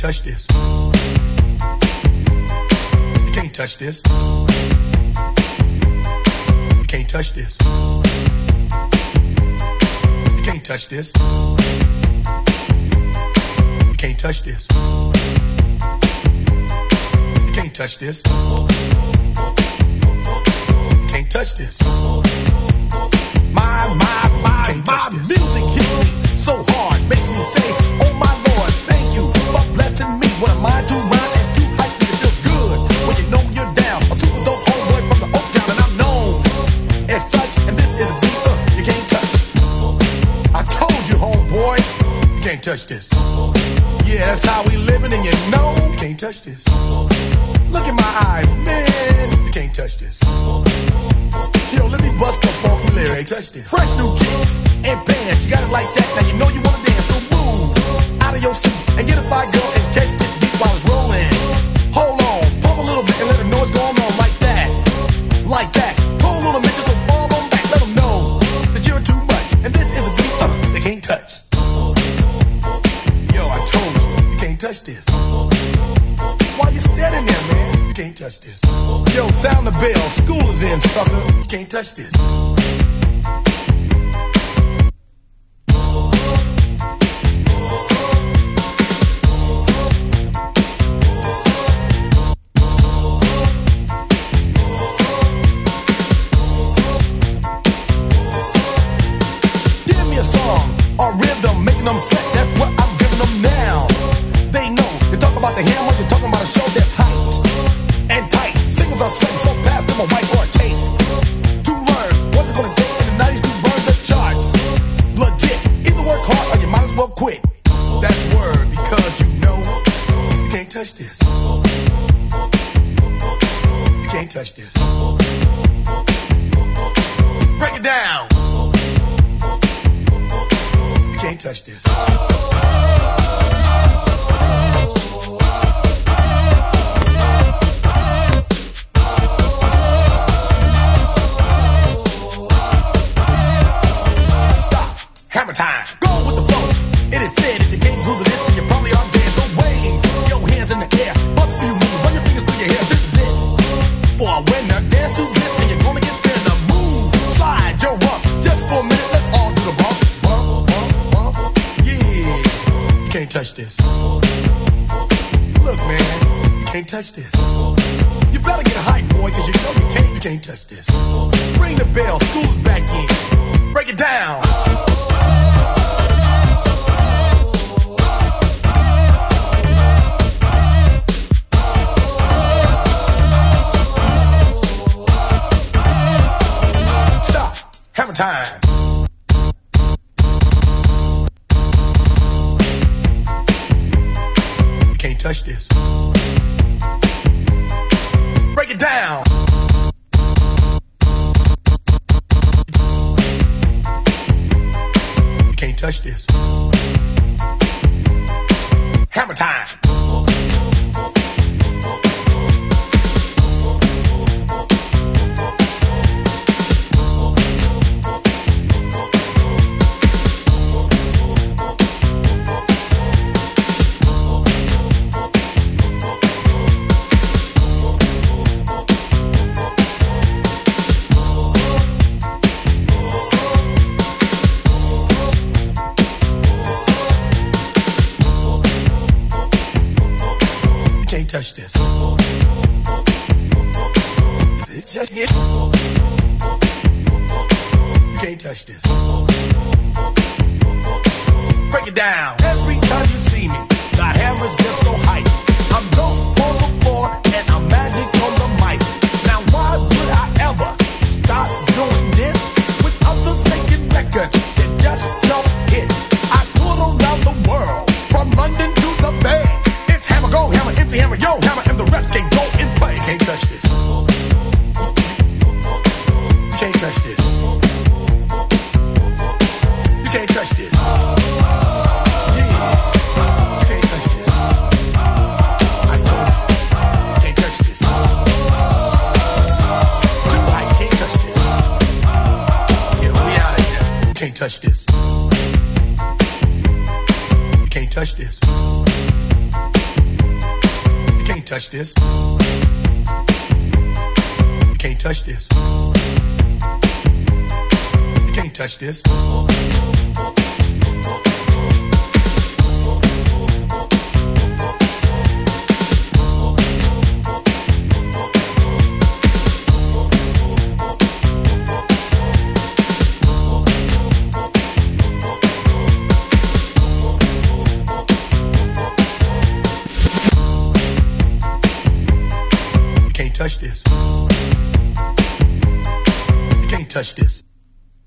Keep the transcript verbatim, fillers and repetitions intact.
touch this. You can't touch this. You can't touch this. You can't touch this. You can't touch this. You can't touch this. You can't touch this. My, my, my, my music hits me so hard, makes me say, oh my Lord, thank you for blessing me. What am I to rhyme and to hype me? It feels good when you know you're down. A super dope homeboy from the Oak Town, and I'm known as such. And this is a beat uh, you can't touch. I told you, homeboy, you can't touch this. Yeah, that's how we living, and you know you can't touch this. Look in my eyes, man. You can't touch this. Yo, let me bust the funky lyrics. Touch this. Fresh new kicks and bands. You got it like that. Now you know you wanna dance. So move out of your seat and get a fire girl and catch this beat while it's rolling. Hold on, pump a little bit and let them know what's going on like that, like that. Hold on a minute, just don't fall on back. Let them know that you're too much and this is a beat uh, they can't touch. Yo, I told you, you can't touch this. Why you standing there, man? You can't touch this. Yo, sound the bell. School is in, sucker. You can't touch this. Give me a song, a rhythm, making them sweat. That's what I'm giving them now. They know. You talk about the hammer, you're talking about a show that's hyped and tight. Singles are sweating so fast, them a white or a tape. To learn what's it gonna take in the nineties to burn the charts. Legit, either work hard or you might as well quit. That's word, because you know you can't touch this. You can't touch this. Break it down. You can't touch this. Hammer time. Go with the flow. It is said if you can't groove this, then you probably are dead. So wave your hands in the air. Bust a few moves. Run your fingers through your hair. This is it. For a winner, dance to this, and you're gonna get there. Now move, slide your rump. Just for a minute, let's all do the bump. Bump, bump, bump. Yeah. You can't touch this. Look, man. You can't touch this. You better get hype, boy, cause you know you can't. You can't touch this. Ring the bell. School's back in. Break it down. Hammer time. You can't touch this. Break it down. You can't touch this. Hammer time. Touch this. It's just it. You can't touch this. Break it down. Every time you see me, the hammer's just so hype. I'm dope on the floor and I'm magic on the mic. Now why would I ever stop doing this with others making records that just don't hit? I toured around the world, from London to the Bay. It's hammer go, hammer empty, hammer yo, hammer and the rest can go and play. You can't touch this. You can't touch this. You can't touch this. Yeah. You can't touch this. I told you. You can't touch this. Too high, you can't touch this. Yeah, we out of here. You can't touch this. You can't touch this. touch this. You can't touch this. You can't touch this. Touch this. You can't touch this.